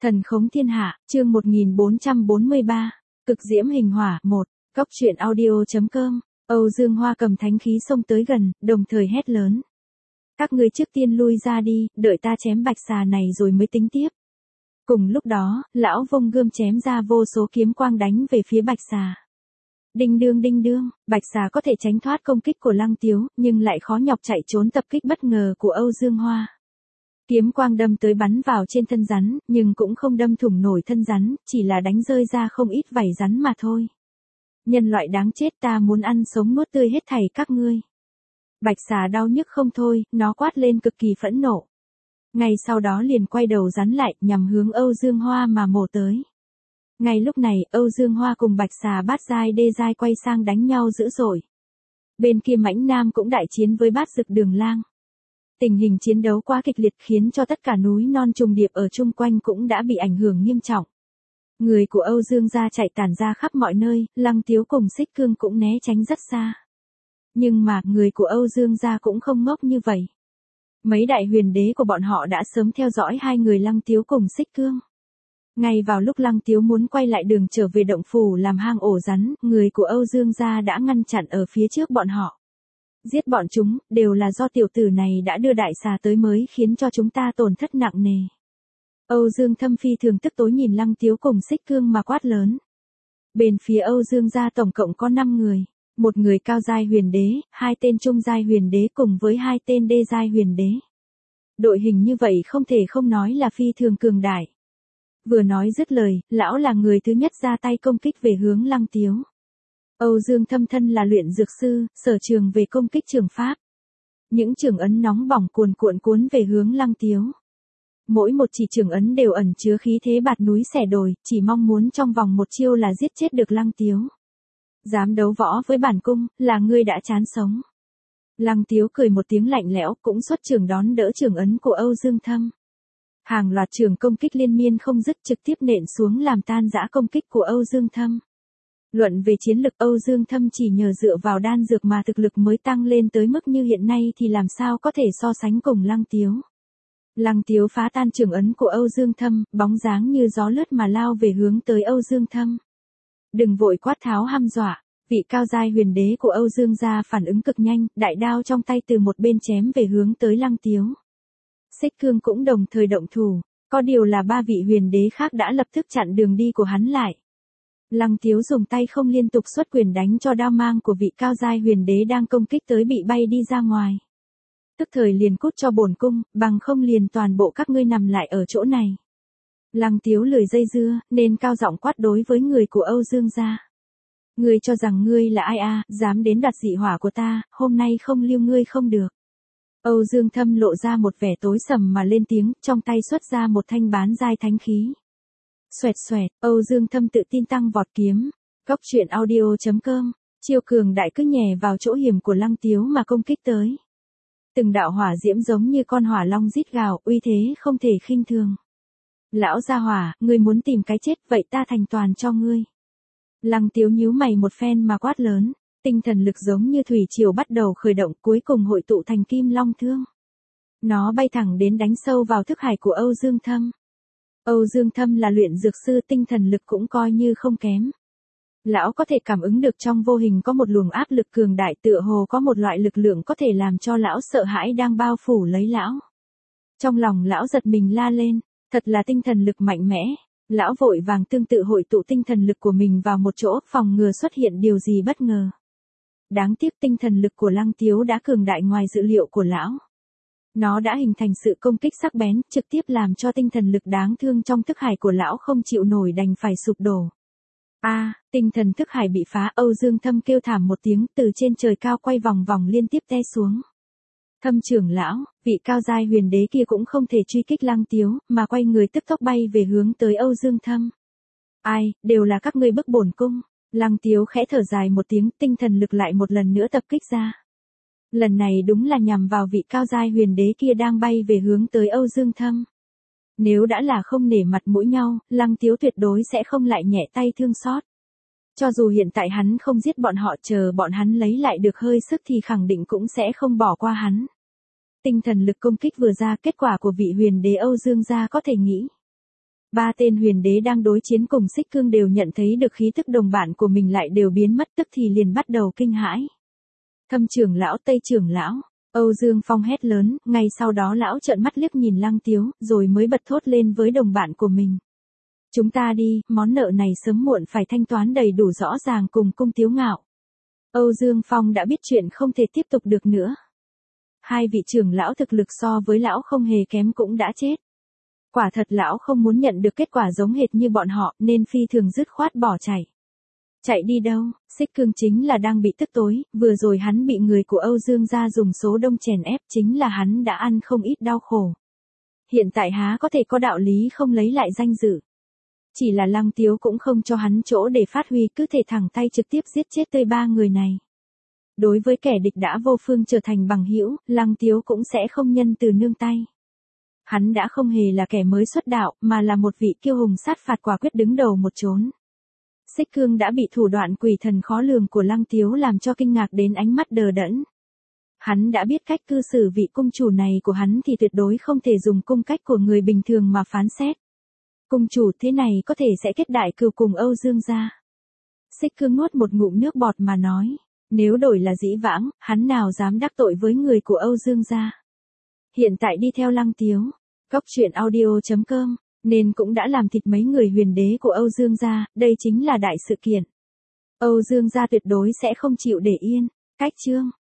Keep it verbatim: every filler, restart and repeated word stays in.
Thần khống thiên hạ, chương một nghìn bốn trăm bốn mươi ba, cực diễm hình hỏa, một, Cốc truyện audio chấm com, Âu Dương Hoa cầm thánh khí xông tới gần, đồng thời hét lớn. Các ngươi trước tiên lui ra đi, đợi ta chém bạch xà này rồi mới tính tiếp. Cùng lúc đó, lão vung gươm chém ra vô số kiếm quang đánh về phía bạch xà. Đinh đương đinh đương, bạch xà có thể tránh thoát công kích của Lăng Tiếu, nhưng lại khó nhọc chạy trốn tập kích bất ngờ của Âu Dương Hoa. Kiếm quang đâm tới bắn vào trên thân rắn, nhưng cũng không đâm thủng nổi thân rắn, chỉ là đánh rơi ra không ít vảy rắn mà thôi. Nhân loại đáng chết, ta muốn ăn sống nuốt tươi hết thảy các ngươi. Bạch xà đau nhức không thôi, nó quát lên cực kỳ phẫn nộ. Ngay sau đó liền quay đầu rắn lại, nhằm hướng Âu Dương Hoa mà mổ tới. Ngay lúc này, Âu Dương Hoa cùng bạch xà bát giai đê giai quay sang đánh nhau dữ dội. Bên kia Mãnh Nam cũng đại chiến với bát dực Đường Lang. Tình hình chiến đấu quá kịch liệt khiến cho tất cả núi non trùng điệp ở chung quanh cũng đã bị ảnh hưởng nghiêm trọng. Người của Âu Dương gia chạy tản ra khắp mọi nơi, Lăng Tiếu cùng Xích Cương cũng né tránh rất xa. Nhưng mà, người của Âu Dương gia cũng không ngốc như vậy. Mấy đại huyền đế của bọn họ đã sớm theo dõi hai người Lăng Tiếu cùng Xích Cương. Ngay vào lúc Lăng Tiếu muốn quay lại đường trở về động phủ làm hang ổ rắn, người của Âu Dương gia đã ngăn chặn ở phía trước bọn họ. Giết bọn chúng, đều là do tiểu tử này đã đưa đại xà tới mới khiến cho chúng ta tổn thất nặng nề. Âu Dương Thâm phi thường tức tối nhìn Lăng Tiếu cùng Xích Cương mà quát lớn. Bên phía Âu Dương gia tổng cộng có năm người, một người cao giai huyền đế, hai tên trung giai huyền đế cùng với hai tên đê giai huyền đế. Đội hình như vậy không thể không nói là phi thường cường đại. Vừa nói dứt lời, lão là người thứ nhất ra tay công kích về hướng Lăng Tiếu. Âu Dương Thâm thân là luyện dược sư, sở trường về công kích trường pháp. Những trường ấn nóng bỏng cuồn cuộn cuốn về hướng Lăng Tiếu. Mỗi một chỉ trường ấn đều ẩn chứa khí thế bạt núi xẻ đồi, chỉ mong muốn trong vòng một chiêu là giết chết được Lăng Tiếu. Dám đấu võ với bản cung, là ngươi đã chán sống. Lăng Tiếu cười một tiếng lạnh lẽo, cũng xuất trường đón đỡ trường ấn của Âu Dương Thâm. Hàng loạt trường công kích liên miên không dứt trực tiếp nện xuống làm tan rã công kích của Âu Dương Thâm. Luận về chiến lực, Âu Dương Thâm chỉ nhờ dựa vào đan dược mà thực lực mới tăng lên tới mức như hiện nay thì làm sao có thể so sánh cùng Lăng Tiếu. Lăng Tiếu phá tan trường ấn của Âu Dương Thâm, bóng dáng như gió lướt mà lao về hướng tới Âu Dương Thâm. Đừng vội quát tháo hăm dọa, vị cao giai huyền đế của Âu Dương gia phản ứng cực nhanh, đại đao trong tay từ một bên chém về hướng tới Lăng Tiếu. Xích Cương cũng đồng thời động thủ, có điều là ba vị huyền đế khác đã lập tức chặn đường đi của hắn lại. Lăng Tiếu dùng tay không liên tục xuất quyền đánh cho đao mang của vị cao giai huyền đế đang công kích tới bị bay đi ra ngoài. Tức thời liền cút cho bổn cung, bằng không liền toàn bộ các ngươi nằm lại ở chỗ này. Lăng Tiếu lười dây dưa, nên cao giọng quát đối với người của Âu Dương gia. Ngươi cho rằng ngươi là ai à, dám đến đoạt dị hỏa của ta, hôm nay không lưu ngươi không được. Âu Dương Thâm lộ ra một vẻ tối sầm mà lên tiếng, trong tay xuất ra một thanh bán giai thánh khí. Xoẹt xoẹt, Âu Dương Thâm tự tin tăng vọt kiếm. Cốc truyện audio chấm com, chiêu cường đại cứ nhè vào chỗ hiểm của Lăng Tiếu mà công kích tới. Từng đạo hỏa diễm giống như con hỏa long rít gào, uy thế không thể khinh thường. Lão gia hỏa, ngươi muốn tìm cái chết, vậy ta thành toàn cho ngươi. Lăng Tiếu nhíu mày một phen mà quát lớn, tinh thần lực giống như thủy triều bắt đầu khởi động, cuối cùng hội tụ thành kim long thương. Nó bay thẳng đến đánh sâu vào thức hải của Âu Dương Thâm. Âu Dương Thâm là luyện dược sư, tinh thần lực cũng coi như không kém. Lão có thể cảm ứng được trong vô hình có một luồng áp lực cường đại, tựa hồ có một loại lực lượng có thể làm cho lão sợ hãi đang bao phủ lấy lão. Trong lòng lão giật mình la lên, thật là tinh thần lực mạnh mẽ. Lão vội vàng tương tự hội tụ tinh thần lực của mình vào một chỗ, phòng ngừa xuất hiện điều gì bất ngờ. Đáng tiếc tinh thần lực của Lăng Tiếu đã cường đại ngoài dự liệu của lão. Nó đã hình thành sự công kích sắc bén, trực tiếp làm cho tinh thần lực đáng thương trong thức hải của lão không chịu nổi đành phải sụp đổ. A, à, tinh thần thức hải bị phá, Âu Dương Thâm kêu thảm một tiếng, từ trên trời cao quay vòng vòng liên tiếp té xuống. Thâm trưởng lão, vị cao giai huyền đế kia cũng không thể truy kích Lăng Tiếu, mà quay người tức tốc bay về hướng tới Âu Dương Thâm. Ai, đều là các ngươi bức bổn cung. Lăng Tiếu khẽ thở dài một tiếng, tinh thần lực lại một lần nữa tập kích ra. Lần này đúng là nhằm vào vị cao giai huyền đế kia đang bay về hướng tới Âu Dương Thâm. Nếu đã là không nể mặt mũi nhau, Lăng Tiếu tuyệt đối sẽ không lại nhẹ tay thương xót. Cho dù hiện tại hắn không giết bọn họ, chờ bọn hắn lấy lại được hơi sức thì khẳng định cũng sẽ không bỏ qua hắn. Tinh thần lực công kích vừa ra, kết quả của vị huyền đế Âu Dương gia có thể nghĩ. Ba tên huyền đế đang đối chiến cùng Xích Cương đều nhận thấy được khí tức đồng bạn của mình lại đều biến mất, tức thì liền bắt đầu kinh hãi. Thâm trưởng lão, Tây trưởng lão, Âu Dương Phong hét lớn, ngay sau đó lão trợn mắt liếc nhìn Lăng Tiếu, rồi mới bật thốt lên với đồng bạn của mình. Chúng ta đi, món nợ này sớm muộn phải thanh toán đầy đủ rõ ràng cùng Cung Tiếu Ngạo. Âu Dương Phong đã biết chuyện không thể tiếp tục được nữa. Hai vị trưởng lão thực lực so với lão không hề kém cũng đã chết. Quả thật lão không muốn nhận được kết quả giống hệt như bọn họ, nên phi thường dứt khoát bỏ chạy. Chạy đi đâu? Xích Cương chính là đang bị tức tối, vừa rồi hắn bị người của Âu Dương gia dùng số đông chèn ép, chính là hắn đã ăn không ít đau khổ. Hiện tại há có thể có đạo lý không lấy lại danh dự. Chỉ là Lăng Tiếu cũng không cho hắn chỗ để phát huy, cứ thể thẳng tay trực tiếp giết chết tươi ba người này. Đối với kẻ địch đã vô phương trở thành bằng hữu, Lăng Tiếu cũng sẽ không nhân từ nương tay. Hắn đã không hề là kẻ mới xuất đạo, mà là một vị kiêu hùng sát phạt quả quyết đứng đầu một chốn. Xích Cương đã bị thủ đoạn quỷ thần khó lường của Lăng Tiếu làm cho kinh ngạc đến ánh mắt đờ đẫn. Hắn đã biết cách cư xử vị cung chủ này của hắn thì tuyệt đối không thể dùng cung cách của người bình thường mà phán xét. Cung chủ thế này có thể sẽ kết đại cừu cùng Âu Dương gia. Xích Cương nuốt một ngụm nước bọt mà nói, nếu đổi là dĩ vãng, hắn nào dám đắc tội với người của Âu Dương gia. Hiện tại đi theo Lăng Tiếu, Cốc Truyện Audio chấm com, nên cũng đã làm thịt mấy người huyền đế của Âu Dương gia, đây chính là đại sự kiện. Âu Dương gia tuyệt đối sẽ không chịu để yên. Cách chương